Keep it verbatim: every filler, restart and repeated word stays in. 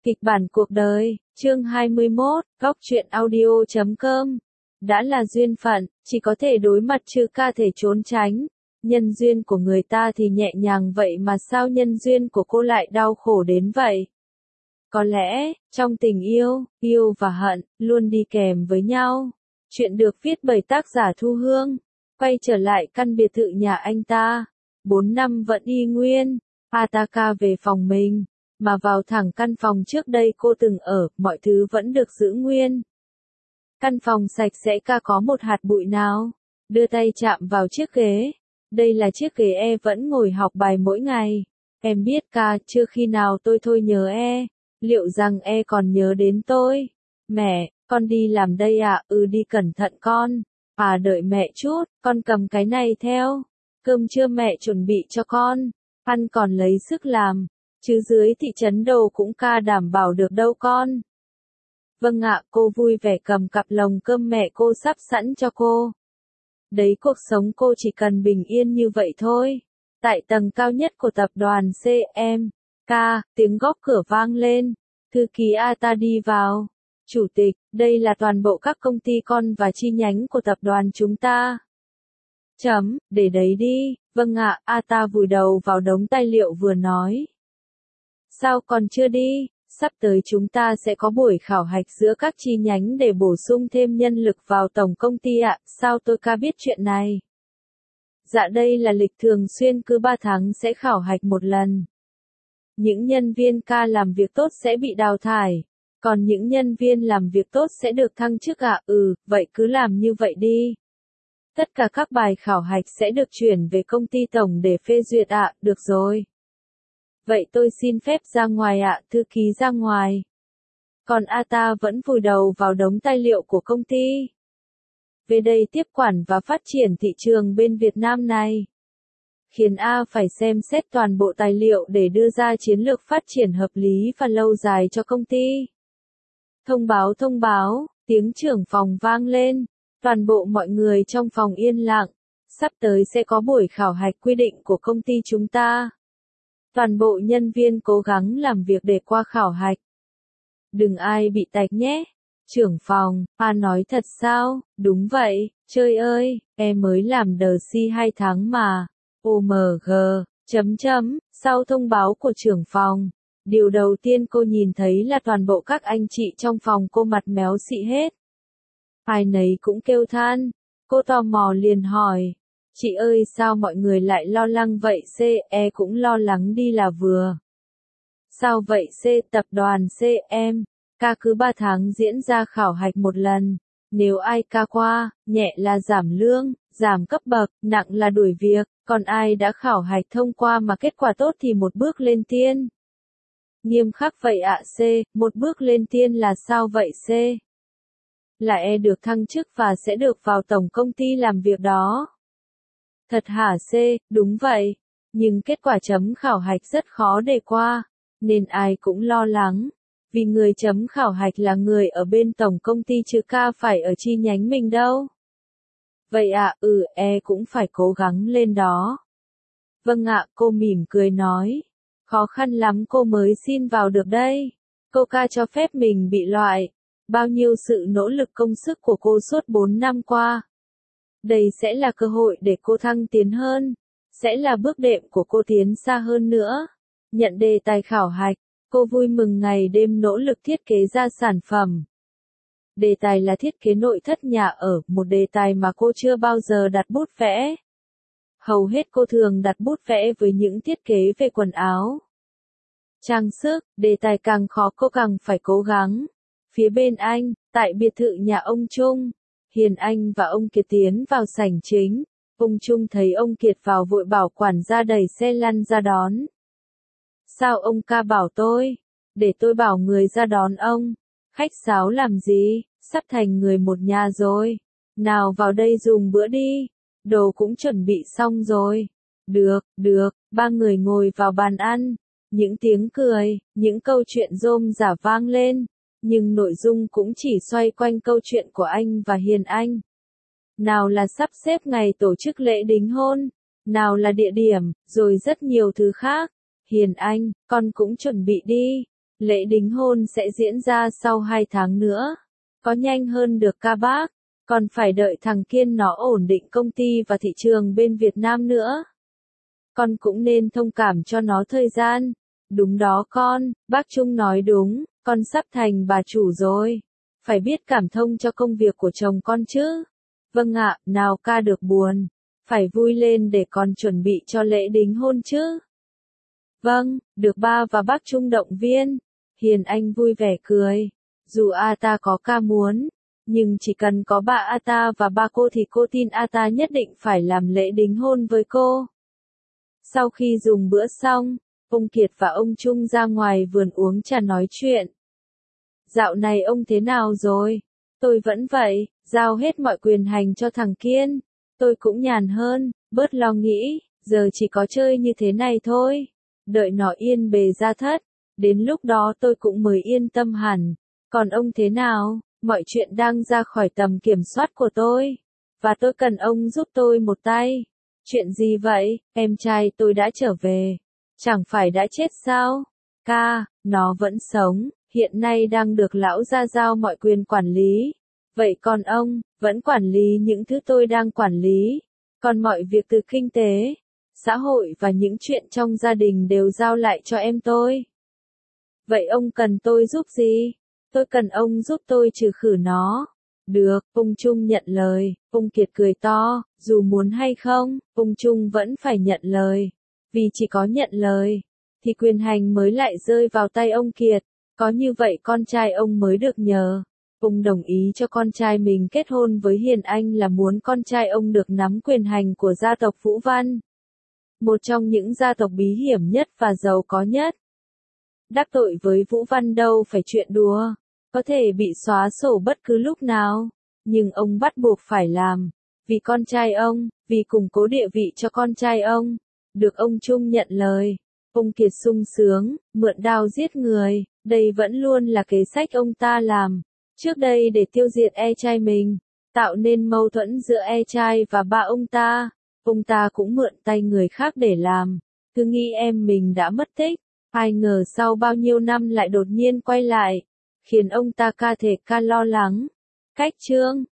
Kịch bản cuộc đời, chương hai mươi mốt, góc truyện audio chấm com. Đã là duyên phận, chỉ có thể đối mặt chứ ca thể trốn tránh. Nhân duyên của người ta thì nhẹ nhàng vậy mà sao nhân duyên của cô lại đau khổ đến vậy? Có lẽ, trong tình yêu, yêu và hận, luôn đi kèm với nhau. Chuyện được viết bởi tác giả Thu Hương. Quay trở lại căn biệt thự nhà anh ta. Bốn năm vẫn y nguyên. Ataka về phòng mình. Mà vào thẳng căn phòng trước đây cô từng ở, mọi thứ vẫn được giữ nguyên. Căn phòng sạch sẽ ca có một hạt bụi nào. Đưa tay chạm vào chiếc ghế. Đây là chiếc ghế e vẫn ngồi học bài mỗi ngày. Em biết ca, chưa khi nào tôi thôi nhớ e. Liệu rằng e còn nhớ đến tôi? Mẹ, con đi làm đây ạ, à? Ừ đi cẩn thận con. À đợi mẹ chút, con cầm cái này theo. Cơm trưa mẹ chuẩn bị cho con. Ăn còn lấy sức làm. Chứ dưới thị trấn đồ cũng ca đảm bảo được đâu con. Vâng ạ, cô vui vẻ cầm cặp lồng cơm mẹ cô sắp sẵn cho cô. Đấy cuộc sống cô chỉ cần bình yên như vậy thôi. Tại tầng cao nhất của tập đoàn xê em ca, tiếng gõ cửa vang lên. Thư ký Ata đi vào. Chủ tịch, đây là toàn bộ các công ty con và chi nhánh của tập đoàn chúng ta. Chấm, để đấy đi. Vâng ạ, Ata vùi đầu vào đống tài liệu vừa nói. Sao còn chưa đi? Sắp tới chúng ta sẽ có buổi khảo hạch giữa các chi nhánh để bổ sung thêm nhân lực vào tổng công ty ạ. Sao tôi ca biết chuyện này? Dạ đây là lịch thường xuyên cứ ba tháng sẽ khảo hạch một lần. Những nhân viên ca làm việc tốt sẽ bị đào thải. Còn những nhân viên làm việc tốt sẽ được thăng chức ạ. Ừ, vậy cứ làm như vậy đi. Tất cả các bài khảo hạch sẽ được chuyển về công ty tổng để phê duyệt ạ. Được rồi. Vậy tôi xin phép ra ngoài ạ, thư ký ra ngoài. Còn Ata vẫn vùi đầu vào đống tài liệu của công ty. Về đây tiếp quản và phát triển thị trường bên Việt Nam này. Khiến A phải xem xét toàn bộ tài liệu để đưa ra chiến lược phát triển hợp lý và lâu dài cho công ty. Thông báo thông báo, tiếng trưởng phòng vang lên. Toàn bộ mọi người trong phòng yên lặng. Sắp tới sẽ có buổi khảo hạch quy định của công ty chúng ta. Toàn bộ nhân viên cố gắng làm việc để qua khảo hạch. Đừng ai bị tạch nhé. Trưởng phòng, A nói thật sao? Đúng vậy, trời ơi, em mới làm đờ si hai tháng mà. ô em giê, chấm chấm, sau thông báo của trưởng phòng. Điều đầu tiên cô nhìn thấy là toàn bộ các anh chị trong phòng cô mặt méo xị hết. Ai nấy cũng kêu than. Cô tò mò liền hỏi. Chị ơi sao mọi người lại lo lắng vậy C, E cũng lo lắng đi là vừa. Sao vậy C, tập đoàn C, em, ca cứ ba tháng diễn ra khảo hạch một lần. Nếu ai ca qua, nhẹ là giảm lương, giảm cấp bậc, nặng là đuổi việc, còn ai đã khảo hạch thông qua mà kết quả tốt thì một bước lên tiên. Nghiêm khắc vậy ạ C, một bước lên tiên là sao vậy C? Là E được thăng chức và sẽ được vào tổng công ty làm việc đó. Thật hả C, đúng vậy. Nhưng kết quả chấm khảo hạch rất khó để qua, nên ai cũng lo lắng. Vì người chấm khảo hạch là người ở bên tổng công ty chứ ca phải ở chi nhánh mình đâu. Vậy ạ, à, ừ, E cũng phải cố gắng lên đó. Vâng ạ, cô mỉm cười nói. Khó khăn lắm cô mới xin vào được đây. Cô ca cho phép mình bị loại. Bao nhiêu sự nỗ lực công sức của cô suốt bốn năm qua. Đây sẽ là cơ hội để cô thăng tiến hơn. Sẽ là bước đệm của cô tiến xa hơn nữa. Nhận đề tài khảo hạch, cô vui mừng ngày đêm nỗ lực thiết kế ra sản phẩm. Đề tài là thiết kế nội thất nhà ở, một đề tài mà cô chưa bao giờ đặt bút vẽ. Hầu hết cô thường đặt bút vẽ với những thiết kế về quần áo. Trang sức, đề tài càng khó cô càng phải cố gắng. Phía bên anh, tại biệt thự nhà ông Trung. Hiền Anh và ông Kiệt tiến vào sảnh chính. Ông Trung thấy ông Kiệt vào vội bảo quản gia đẩy xe lăn ra đón. Sao ông ca bảo tôi? Để tôi bảo người ra đón ông. Khách sáo làm gì? Sắp thành người một nhà rồi. Nào vào đây dùng bữa đi. Đồ cũng chuẩn bị xong rồi. Được, được, ba người ngồi vào bàn ăn. Những tiếng cười, những câu chuyện rôm rả vang lên. Nhưng nội dung cũng chỉ xoay quanh câu chuyện của anh và Hiền Anh. Nào là sắp xếp ngày tổ chức lễ đính hôn, nào là địa điểm, rồi rất nhiều thứ khác. Hiền Anh, con cũng chuẩn bị đi. Lễ đính hôn sẽ diễn ra sau hai tháng nữa. Có nhanh hơn được ca bác, còn phải đợi thằng Kiên nó ổn định công ty và thị trường bên Việt Nam nữa. Con cũng nên thông cảm cho nó thời gian. Đúng đó con, bác Trung nói đúng, con sắp thành bà chủ rồi. Phải biết cảm thông cho công việc của chồng con chứ. Vâng ạ, nào ca được buồn. Phải vui lên để con chuẩn bị cho lễ đính hôn chứ. Vâng, được ba và bác Trung động viên. Hiền Anh vui vẻ cười. Dù Ata có ca muốn, nhưng chỉ cần có ba Ata và ba cô thì cô tin Ata nhất định phải làm lễ đính hôn với cô. Sau khi dùng bữa xong, ông Kiệt và ông Trung ra ngoài vườn uống trà nói chuyện. Dạo này ông thế nào rồi? Tôi vẫn vậy, giao hết mọi quyền hành cho thằng Kiên. Tôi cũng nhàn hơn, bớt lo nghĩ, giờ chỉ có chơi như thế này thôi. Đợi nó yên bề ra thất, đến lúc đó tôi cũng mới yên tâm hẳn. Còn ông thế nào? Mọi chuyện đang ra khỏi tầm kiểm soát của tôi. Và tôi cần ông giúp tôi một tay. Chuyện gì vậy? Em trai tôi đã trở về. Chẳng phải đã chết sao? Ca, nó vẫn sống, hiện nay đang được lão gia giao mọi quyền quản lý. Vậy còn ông, vẫn quản lý những thứ tôi đang quản lý. Còn mọi việc từ kinh tế, xã hội và những chuyện trong gia đình đều giao lại cho em tôi. Vậy ông cần tôi giúp gì? Tôi cần ông giúp tôi trừ khử nó. Được, ông Trung nhận lời. Ông Kiệt cười to, dù muốn hay không, ông Trung vẫn phải nhận lời. Vì chỉ có nhận lời, thì quyền hành mới lại rơi vào tay ông Kiệt. Có như vậy con trai ông mới được nhờ. Ông đồng ý cho con trai mình kết hôn với Hiền Anh là muốn con trai ông được nắm quyền hành của gia tộc Vũ Văn. Một trong những gia tộc bí hiểm nhất và giàu có nhất. Đắc tội với Vũ Văn đâu phải chuyện đùa. Có thể bị xóa sổ bất cứ lúc nào. Nhưng ông bắt buộc phải làm. Vì con trai ông, vì củng cố địa vị cho con trai ông. Được ông Trung nhận lời. Ông Kiệt sung sướng, mượn đao giết người. Đây vẫn luôn là kế sách ông ta làm. Trước đây để tiêu diệt e trai mình. Tạo nên mâu thuẫn giữa e trai và ba ông ta. Ông ta cũng mượn tay người khác để làm. Cứ nghĩ em mình đã mất tích. Ai ngờ sau bao nhiêu năm lại đột nhiên quay lại. Khiến ông ta ca thể ca lo lắng. Cách chương